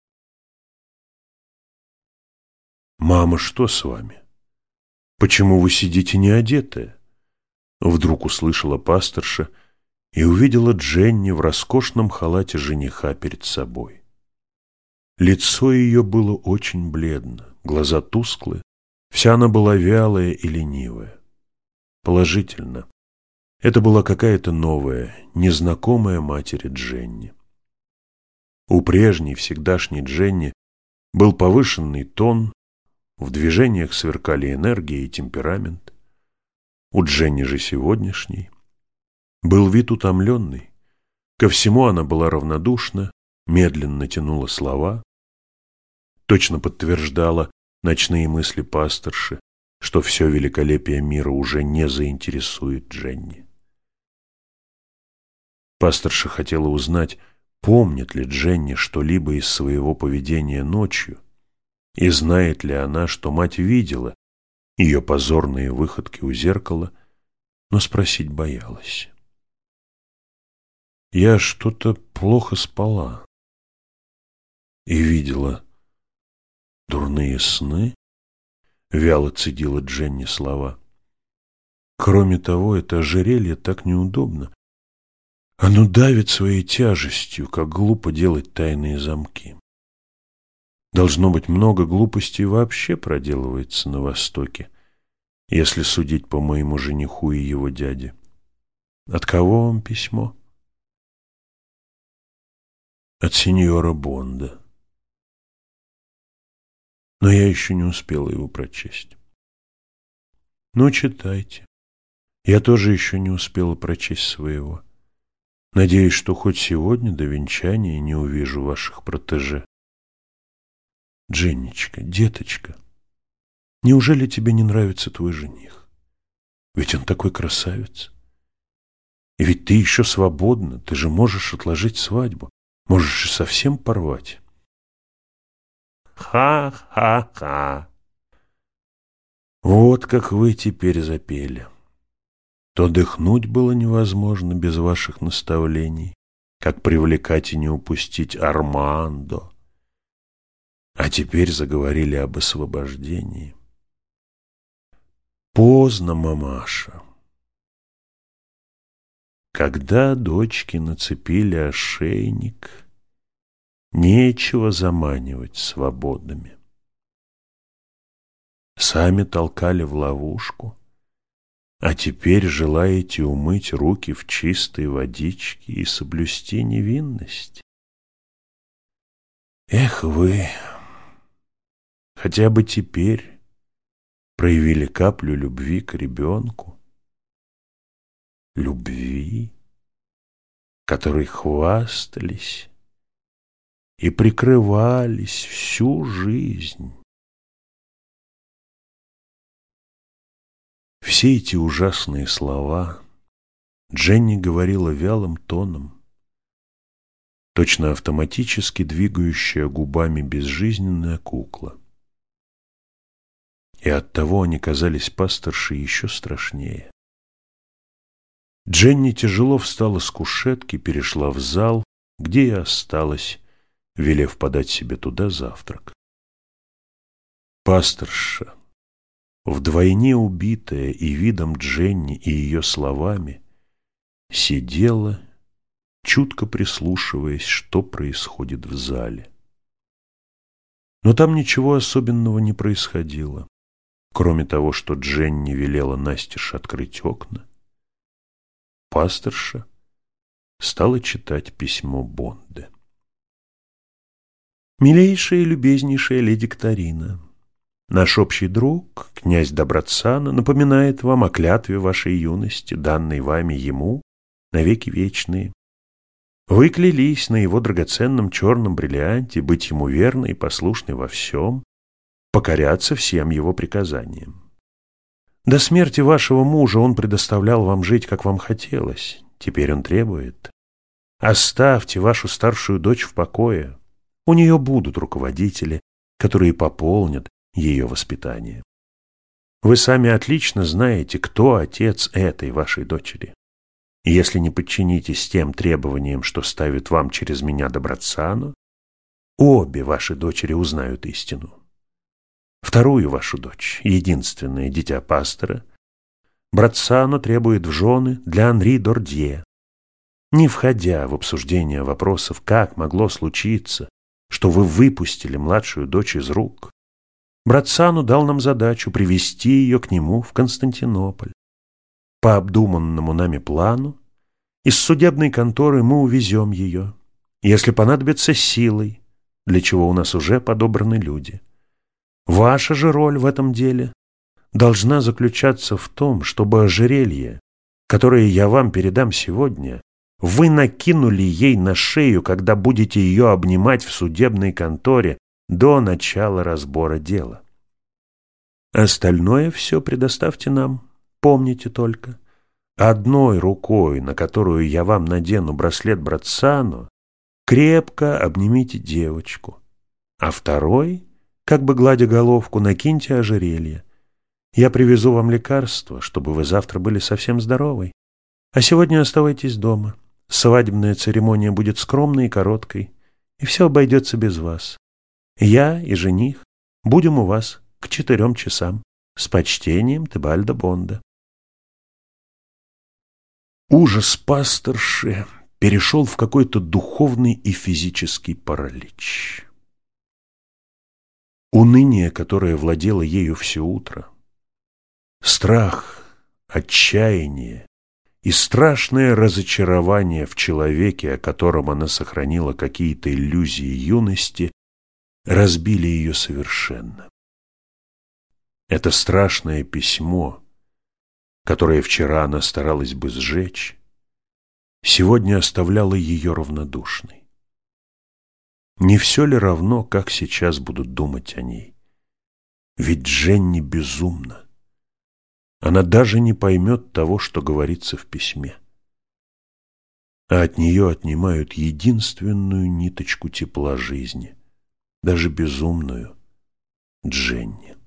«Мама, что с вами? Почему вы сидите не одетая?» Вдруг услышала пасторша и увидела Дженни в роскошном халате жениха перед собой. Лицо ее было очень бледно, глаза тусклые, вся она была вялая и ленивая. Положительно, это была какая-то новая, незнакомая матери Дженни. У прежней, всегдашней Дженни был повышенный тон, в движениях сверкали энергия и темперамент. У Дженни же сегодняшней был вид утомленный. Ко всему она была равнодушна, медленно тянула слова, точно подтверждала ночные мысли пасторши, что все великолепие мира уже не заинтересует Дженни. Пасторша хотела узнать, помнит ли Дженни что-либо из своего поведения ночью, и знает ли она, что мать видела ее позорные выходки у зеркала, но спросить боялась. «Я что-то плохо спала и видела дурные сны», — вяло цедила Дженни слова. «Кроме того, это ожерелье так неудобно. Оно давит своей тяжестью, как глупо делать тайные замки. Должно быть, много глупостей вообще проделывается на Востоке, если судить по моему жениху и его дяде. От кого вам письмо?» «От сеньора Бонда. Но я еще не успела его прочесть». «Ну, читайте. Я тоже еще не успела прочесть своего. Надеюсь, что хоть сегодня до венчания не увижу ваших протеже». «Дженничка, деточка, неужели тебе не нравится твой жених? Ведь он такой красавец. И ведь ты еще свободна, ты же можешь отложить свадьбу, можешь и совсем порвать». «Ха-ха-ха! Вот как вы теперь запели. То дыхнуть было невозможно без ваших наставлений, как привлекать и не упустить Армандо. А теперь заговорили об освобождении. Поздно, мамаша. Когда дочки нацепили ошейник, нечего заманивать свободами. Сами толкали в ловушку, а теперь желаете умыть руки в чистой водичке и соблюсти невинность? Эх вы, хотя бы теперь проявили каплю любви к ребенку. Любви, которой хвастались и прикрывались всю жизнь. Все эти ужасные слова Дженни говорила вялым тоном, точно автоматически двигающая губами безжизненная кукла. И оттого они казались пасторше еще страшнее. Дженни тяжело встала с кушетки, перешла в зал, где и осталась, велев подать себе туда завтрак. Пасторша, вдвойне убитая и видом Дженни, и ее словами, сидела, чутко прислушиваясь, что происходит в зале. Но там ничего особенного не происходило, кроме того, что Дженни велела настежь открыть окна. Пасторша стала читать письмо Бонде. «Милейшая и любезнейшая леди Катарина, Наш общий друг, князь Доброцано, напоминает вам о клятве вашей юности, данной вами ему навеки вечные. Вы клялись на его драгоценном черном бриллианте быть ему верной и послушной во всем, покоряться всем его приказаниям. До смерти вашего мужа он предоставлял вам жить, как вам хотелось. Теперь он требует: оставьте вашу старшую дочь в покое. У нее будут руководители, которые пополнят ее воспитание. Вы сами отлично знаете, кто отец этой вашей дочери. Если не подчинитесь тем требованиям, что ставит вам через меня Доброцано, обе ваши дочери узнают истину. Вторую вашу дочь, единственное дитя пастора, Броцано требует в жены для Анри Дордье. Не входя в обсуждение вопросов, как могло случиться, что вы выпустили младшую дочь из рук, Броцано дал нам задачу привести ее к нему в Константинополь. По обдуманному нами плану из судебной конторы мы увезем ее, если понадобится, силой, для чего у нас уже подобраны люди. Ваша же роль в этом деле должна заключаться в том, чтобы ожерелье, которое я вам передам сегодня, вы накинули ей на шею, когда будете ее обнимать в судебной конторе до начала разбора дела. Остальное все предоставьте нам. Помните только, одной рукой, на которую я вам надену браслет Броцано, крепко обнимите девочку, а второй, как бы гладя головку, накиньте ожерелье. Я привезу вам лекарства, чтобы вы завтра были совсем здоровой. А сегодня оставайтесь дома. Свадебная церемония будет скромной и короткой, и все обойдется без вас. Я и жених будем у вас к четырем часам. С почтением, Тебальдо Бонда. Ужас пасторши перешел в какой-то духовный и физический паралич. Уныние, которое владело ею все утро, страх, отчаяние и страшное разочарование в человеке, о котором она сохранила какие-то иллюзии юности, разбили ее совершенно. Это страшное письмо, которое вчера она старалась бы сжечь, сегодня оставляло ее равнодушной. Не все ли равно, как сейчас будут думать о ней? Ведь Дженни безумна. Она даже не поймет того, что говорится в письме. А от нее отнимают единственную ниточку тепла жизни, даже безумную Дженни.